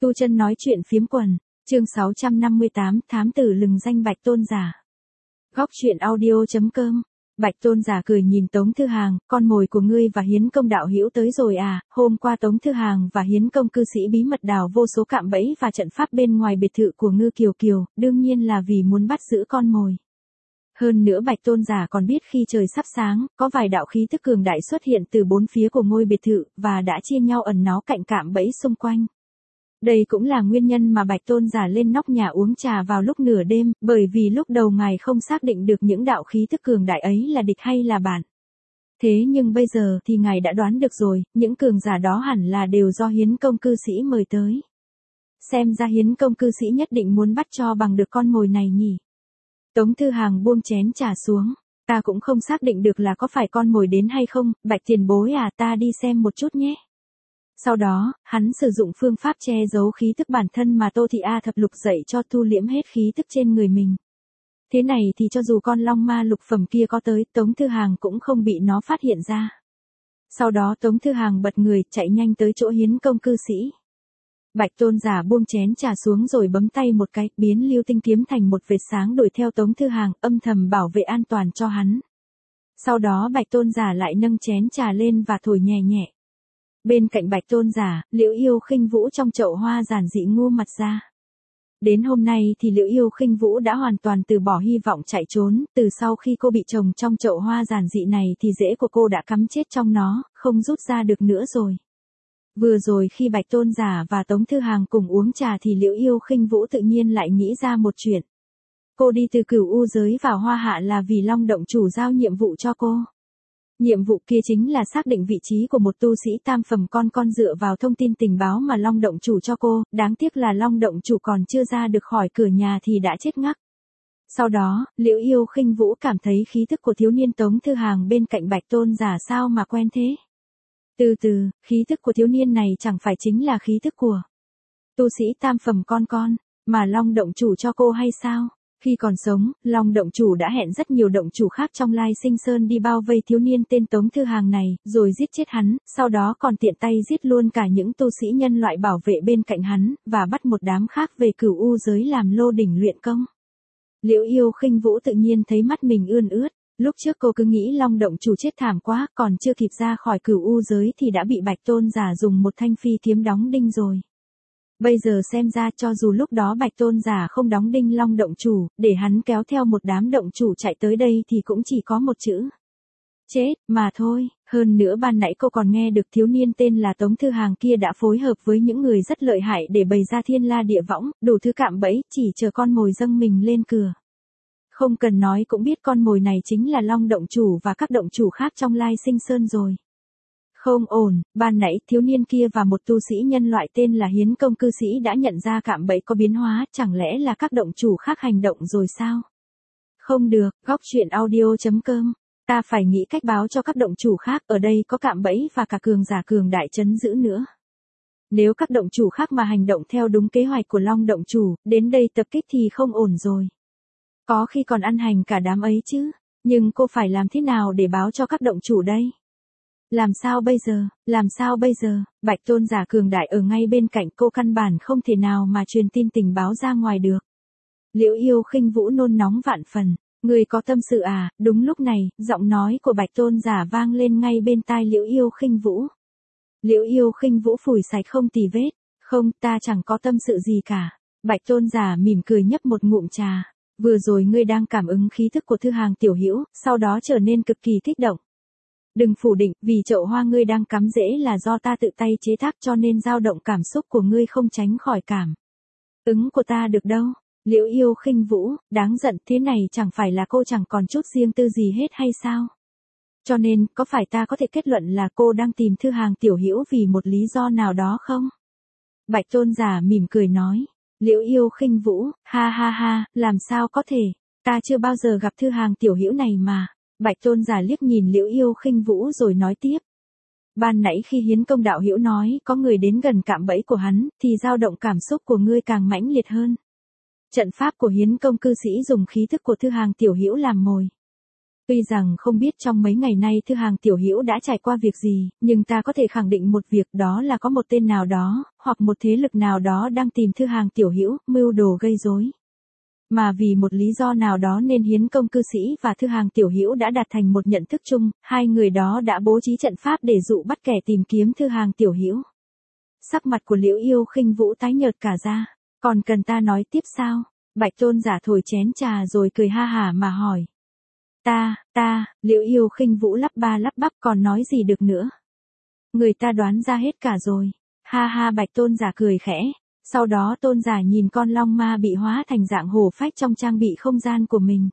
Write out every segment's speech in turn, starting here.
Tu Chân nói chuyện phiếm quần, chương 658, thám tử lừng danh Bạch Tôn giả. Góc truyện audio.com. Bạch Tôn giả cười nhìn Tống Thư Hàng, con mồi của ngươi và Hiến Công đạo hữu tới rồi à? Hôm qua Tống Thư Hàng và Hiến Công cư sĩ bí mật đào vô số cạm bẫy và trận pháp bên ngoài biệt thự của Ngư Kiều Kiều, đương nhiên là vì muốn bắt giữ con mồi. Hơn nữa Bạch Tôn giả còn biết khi trời sắp sáng, có vài đạo khí tức cường đại xuất hiện từ bốn phía của ngôi biệt thự, và đã chia nhau ẩn náu cạnh cạm bẫy xung quanh. Đây cũng là nguyên nhân mà Bạch Tôn giả lên nóc nhà uống trà vào lúc nửa đêm, bởi vì lúc đầu ngài không xác định được những đạo khí tức cường đại ấy là địch hay là bạn. Thế nhưng bây giờ thì ngài đã đoán được rồi, những cường giả đó hẳn là đều do Hiến Công cư sĩ mời tới. Xem ra Hiến Công cư sĩ nhất định muốn bắt cho bằng được con mồi này nhỉ. Tống Thư Hàng buông chén trà xuống, ta cũng không xác định được là có phải con mồi đến hay không, Bạch tiền bối à, ta đi xem một chút nhé. Sau đó, hắn sử dụng phương pháp che giấu khí tức bản thân mà Tô Thị A Thập Lục dạy cho thu liễm hết khí tức trên người mình. Thế này thì cho dù con long ma lục phẩm kia có tới, Tống Thư Hàng cũng không bị nó phát hiện ra. Sau đó Tống Thư Hàng bật người, chạy nhanh tới chỗ Hiến Công cư sĩ. Bạch Tôn giả buông chén trà xuống rồi bấm tay một cái, biến lưu tinh kiếm thành một vệt sáng đuổi theo Tống Thư Hàng, âm thầm bảo vệ an toàn cho hắn. Sau đó Bạch Tôn giả lại nâng chén trà lên và thổi nhẹ nhẹ. Bên cạnh Bạch Tôn giả, Liễu Yêu Khinh Vũ trong chậu hoa giản dị ngu mặt ra. Đến hôm nay thì Liễu Yêu Khinh Vũ đã hoàn toàn từ bỏ hy vọng chạy trốn, từ sau khi cô bị trồng trong chậu hoa giản dị này thì rễ của cô đã cắm chết trong nó, không rút ra được nữa rồi. Vừa rồi khi Bạch Tôn giả và Tống Thư Hàng cùng uống trà thì Liễu Yêu Khinh Vũ tự nhiên lại nghĩ ra một chuyện. Cô đi từ Cửu U giới vào Hoa Hạ là vì Long Động chủ giao nhiệm vụ cho cô. Nhiệm vụ kia chính là xác định vị trí của một tu sĩ tam phẩm con dựa vào thông tin tình báo mà Long Động chủ cho cô, đáng tiếc là Long Động chủ còn chưa ra được khỏi cửa nhà thì đã chết ngắc. Sau đó, Liễu Yêu Khinh Vũ cảm thấy khí tức của thiếu niên Tống Thư Hàng bên cạnh Bạch Tôn giả sao mà quen thế. Từ từ, khí tức của thiếu niên này chẳng phải chính là khí tức của tu sĩ tam phẩm con, mà Long Động chủ cho cô hay sao? Khi còn sống, Long Động chủ đã hẹn rất nhiều động chủ khác trong Lai Sinh Sơn đi bao vây thiếu niên tên Tống Thư Hàng này, rồi giết chết hắn, sau đó còn tiện tay giết luôn cả những tu sĩ nhân loại bảo vệ bên cạnh hắn, và bắt một đám khác về Cửu U giới làm lô đỉnh luyện công. Liễu Yêu Khinh Vũ tự nhiên thấy mắt mình ươn ướt. Lúc trước cô cứ nghĩ Long Động chủ chết thảm quá, còn chưa kịp ra khỏi Cửu U giới thì đã bị Bạch Tôn giả dùng một thanh phi kiếm đóng đinh rồi. Bây giờ xem ra cho dù lúc đó Bạch Tôn giả không đóng đinh Long Động chủ, để hắn kéo theo một đám động chủ chạy tới đây thì cũng chỉ có một chữ. Chết, mà thôi. Hơn nữa ban nãy cô còn nghe được thiếu niên tên là Tống Thư Hàng kia đã phối hợp với những người rất lợi hại để bày ra thiên la địa võng, đủ thứ cạm bẫy, chỉ chờ con mồi dâng mình lên cửa. Không cần nói cũng biết con mồi này chính là Long Động chủ và các động chủ khác trong Lai Sinh Sơn rồi. Không ổn, ban nãy thiếu niên kia và một tu sĩ nhân loại tên là Hiến Công cư sĩ đã nhận ra cạm bẫy có biến hóa, chẳng lẽ là các động chủ khác hành động rồi sao? Không được, góc truyện audio.com. Ta phải nghĩ cách báo cho các động chủ khác, ở đây có cạm bẫy và cả cường giả cường đại trấn giữ nữa. Nếu các động chủ khác mà hành động theo đúng kế hoạch của Long Động chủ, đến đây tập kích thì không ổn rồi. Có khi còn ăn hành cả đám ấy chứ, nhưng cô phải làm thế nào để báo cho các động chủ đây? Làm sao bây giờ, Bạch Tôn giả cường đại ở ngay bên cạnh cô, căn bản không thể nào mà truyền tin tình báo ra ngoài được. Liễu Yêu Khinh Vũ nôn nóng vạn phần, người có tâm sự à? Đúng lúc này, giọng nói của Bạch Tôn giả vang lên ngay bên tai Liễu Yêu Khinh Vũ. Liễu Yêu Khinh Vũ phủi sạch không tì vết, không, ta chẳng có tâm sự gì cả. Bạch Tôn giả mỉm cười nhấp một ngụm trà. Vừa rồi ngươi đang cảm ứng khí thức của Thư Hàng tiểu hữu, sau đó trở nên cực kỳ kích động. Đừng phủ định, vì chậu hoa ngươi đang cắm rễ là do ta tự tay chế tác, cho nên dao động cảm xúc của ngươi không tránh khỏi cảm ứng của ta được đâu. Liễu Yêu Khinh Vũ, đáng giận, thế này chẳng phải là cô chẳng còn chút riêng tư gì hết hay sao? Cho nên, có phải ta có thể kết luận là cô đang tìm Thư Hàng tiểu hữu vì một lý do nào đó không? Bạch Tôn giả mỉm cười nói. Liễu Yêu Khinh Vũ, ha ha ha, làm sao có thể, ta chưa bao giờ gặp Thư Hàng tiểu hữu này mà. Bạch Tôn giả liếc nhìn Liễu Yêu Khinh Vũ rồi nói tiếp. Ban nãy khi Hiến Công đạo hữu nói có người đến gần cạm bẫy của hắn, thì dao động cảm xúc của ngươi càng mãnh liệt hơn. Trận pháp của Hiến Công cư sĩ dùng khí thức của Thư Hàng tiểu hữu làm mồi. Tuy rằng không biết trong mấy ngày nay Thư Hàng tiểu hữu đã trải qua việc gì, nhưng ta có thể khẳng định một việc, đó là có một tên nào đó, hoặc một thế lực nào đó đang tìm Thư Hàng tiểu hữu, mưu đồ gây rối. Mà vì một lý do nào đó nên Hiến Công cư sĩ và Thư Hàng tiểu hữu đã đạt thành một nhận thức chung, hai người đó đã bố trí trận pháp để dụ bắt kẻ tìm kiếm Thư Hàng tiểu hữu. Sắc mặt của Liễu Yêu Khinh Vũ tái nhợt cả ra. Còn cần ta nói tiếp sao? Bạch Tôn giả thổi chén trà rồi cười ha hả mà hỏi. Liễu Yêu Khinh Vũ lắp ba lắp bắp còn nói gì được nữa. Người ta đoán ra hết cả rồi. Ha ha, Bạch Tôn giả cười khẽ. Sau đó Tôn giả nhìn con long ma bị hóa thành dạng hổ phách trong trang bị không gian của mình.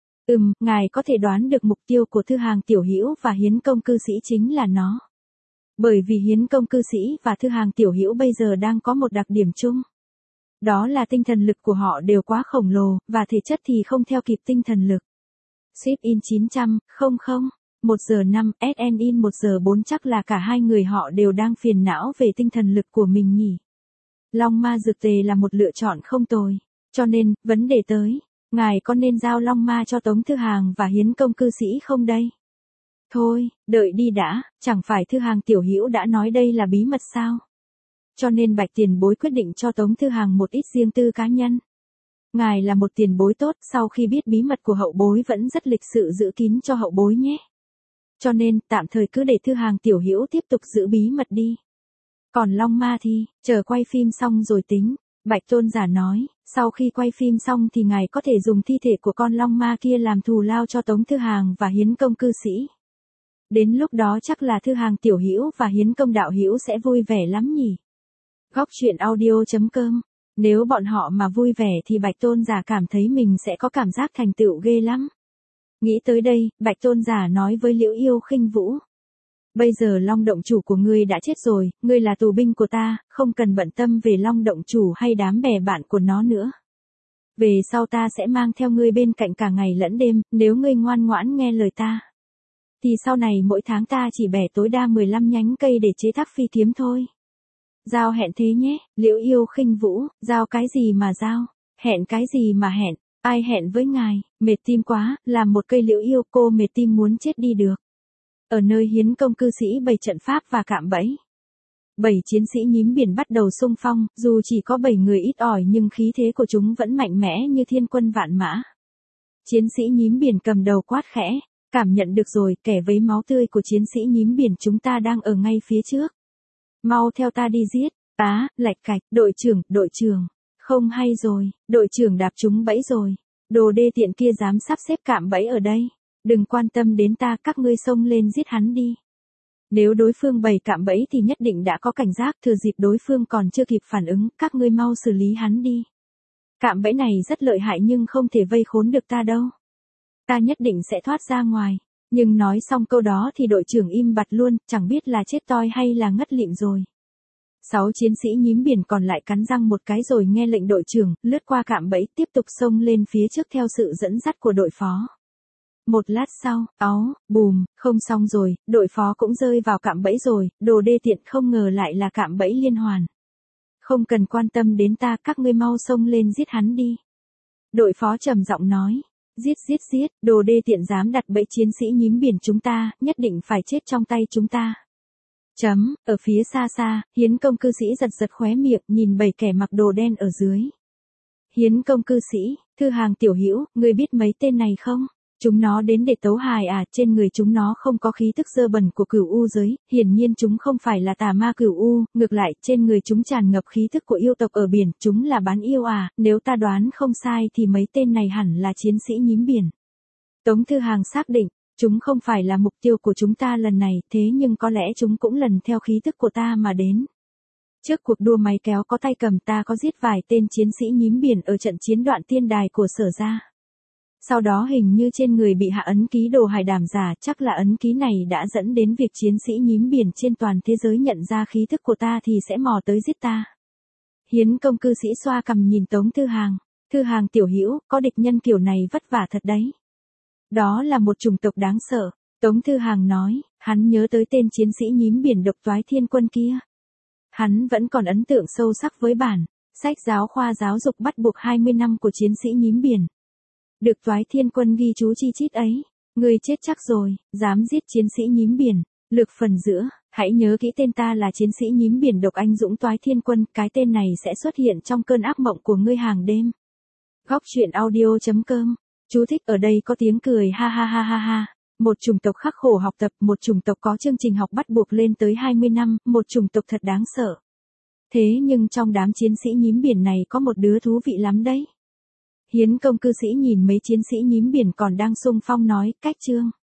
Ngài có thể đoán được mục tiêu của Thư Hàng tiểu hữu và Hiến Công cư sĩ chính là nó. Bởi vì Hiến Công cư sĩ và Thư Hàng tiểu hữu bây giờ đang có một đặc điểm chung. Đó là tinh thần lực của họ đều quá khổng lồ, và thể chất thì không theo kịp tinh thần lực. Ship in 900, 1 giờ 5, SN in 1 giờ 4, chắc là cả hai người họ đều đang phiền não về tinh thần lực của mình nhỉ. Long ma dược tề là một lựa chọn không tồi. Cho nên, vấn đề tới, ngài có nên giao long ma cho Tống Thư Hàng và Hiến Công cư sĩ không đây? Thôi, đợi đi đã, chẳng phải Thư Hàng tiểu hữu đã nói đây là bí mật sao? Cho nên Bạch tiền bối quyết định cho Tống Thư Hàng một ít riêng tư cá nhân. Ngài là một tiền bối tốt, sau khi biết bí mật của hậu bối vẫn rất lịch sự giữ kín cho hậu bối nhé. Cho nên, tạm thời cứ để Thư Hàng tiểu hữu tiếp tục giữ bí mật đi. Còn long ma thì, chờ quay phim xong rồi tính. Bạch Tôn giả nói, sau khi quay phim xong thì ngài có thể dùng thi thể của con long ma kia làm thù lao cho Tống Thư Hàng và Hiến Công cư sĩ. Đến lúc đó chắc là Thư Hàng tiểu hữu và Hiến Công đạo hữu sẽ vui vẻ lắm nhỉ. Góc truyện audio.com. Nếu bọn họ mà vui vẻ thì Bạch Tôn giả cảm thấy mình sẽ có cảm giác thành tựu ghê lắm. Nghĩ tới đây, Bạch Tôn giả nói với Liễu Yêu Khinh Vũ. Bây giờ Long động chủ của ngươi đã chết rồi, ngươi là tù binh của ta, không cần bận tâm về Long động chủ hay đám bè bạn của nó nữa. Về sau ta sẽ mang theo ngươi bên cạnh cả ngày lẫn đêm, nếu ngươi ngoan ngoãn nghe lời ta. Thì sau này mỗi tháng ta chỉ bẻ tối đa 15 nhánh cây để chế tác phi kiếm thôi. Giao hẹn thế nhé, Liễu Yêu Khinh Vũ, giao cái gì mà giao, hẹn cái gì mà hẹn, ai hẹn với ngài, mệt tim quá, làm một cây liễu yêu, cô mệt tim muốn chết đi được. Ở nơi Hiến Công cư sĩ bày trận pháp và cạm bẫy. 7 chiến sĩ nhím biển bắt đầu xung phong, dù chỉ có 7 người ít ỏi nhưng khí thế của chúng vẫn mạnh mẽ như thiên quân vạn mã. Chiến sĩ nhím biển cầm đầu quát khẽ, cảm nhận được rồi, kẻ vấy máu tươi của chiến sĩ nhím biển chúng ta đang ở ngay phía trước. Mau theo ta đi giết, lạch cạch, đội trưởng, không hay rồi, đội trưởng đạp trúng bẫy rồi, đồ đê tiện kia dám sắp xếp cạm bẫy ở đây, đừng quan tâm đến ta, các ngươi xông lên giết hắn đi. Nếu đối phương bày cạm bẫy thì nhất định đã có cảnh giác, thừa dịp đối phương còn chưa kịp phản ứng, các ngươi mau xử lý hắn đi. Cạm bẫy này rất lợi hại nhưng không thể vây khốn được ta đâu. Ta nhất định sẽ thoát ra ngoài. Nhưng nói xong câu đó thì đội trưởng im bặt luôn, chẳng biết là chết toi hay là ngất lịm rồi. 6 chiến sĩ nhím biển còn lại cắn răng một cái rồi nghe lệnh đội trưởng, lướt qua cạm bẫy tiếp tục xông lên phía trước theo sự dẫn dắt của đội phó. Một lát sau, bùm, không xong rồi, đội phó cũng rơi vào cạm bẫy rồi, đồ đê tiện, không ngờ lại là cạm bẫy liên hoàn. Không cần quan tâm đến ta, các ngươi mau xông lên giết hắn đi. Đội phó trầm giọng nói. Giết, đồ đê tiện dám đặt bẫy chiến sĩ nhím biển chúng ta, nhất định phải chết trong tay chúng ta. Ở phía xa, Hiến Công cư sĩ giật khóe miệng nhìn 7 kẻ mặc đồ đen ở dưới. Hiến Công cư sĩ, Thư Hàng tiểu hữu, ngươi biết mấy tên này không? Chúng nó đến để tấu hài à, trên người chúng nó không có khí tức dơ bẩn của cửu u giới, hiển nhiên chúng không phải là tà ma cửu u, ngược lại, trên người chúng tràn ngập khí tức của yêu tộc ở biển, chúng là bán yêu à, nếu ta đoán không sai thì mấy tên này hẳn là chiến sĩ nhím biển. Tống Thư Hàng xác định, chúng không phải là mục tiêu của chúng ta lần này, thế nhưng có lẽ chúng cũng lần theo khí tức của ta mà đến. Trước cuộc đua máy kéo có tay cầm ta có giết vài tên chiến sĩ nhím biển ở trận chiến đoạn tiên đài của Sở gia. Sau đó hình như trên người bị hạ ấn ký đồ hải đảm giả, chắc là ấn ký này đã dẫn đến việc chiến sĩ nhím biển trên toàn thế giới nhận ra khí thức của ta thì sẽ mò tới giết ta. Hiến Công cư sĩ xoa cằm nhìn Tống Thư Hàng tiểu hữu, có địch nhân kiểu này vất vả thật đấy. Đó là một chủng tộc đáng sợ, Tống Thư Hàng nói, hắn nhớ tới tên chiến sĩ nhím biển độc toái thiên quân kia. Hắn vẫn còn ấn tượng sâu sắc với bản sách giáo khoa giáo dục bắt buộc 20 năm của chiến sĩ nhím biển. Được toái thiên quân ghi chú chi chít ấy, Ngươi chết chắc rồi, dám giết chiến sĩ nhím biển. Lược phần giữa, hãy nhớ kỹ tên ta là chiến sĩ nhím biển độc anh dũng toái thiên quân, cái tên này sẽ xuất hiện trong cơn ác mộng của ngươi hàng đêm. Góc truyện audio.com. Chú thích ở đây có tiếng cười ha ha ha ha ha. Một chủng tộc khắc khổ học tập, một chủng tộc có chương trình học bắt buộc lên tới 20 năm, một chủng tộc thật đáng sợ. Thế nhưng trong đám chiến sĩ nhím biển này có một đứa thú vị lắm đấy. Hiến công cư sĩ nhìn mấy chiến sĩ nhím biển còn đang xung phong nói, cách chương.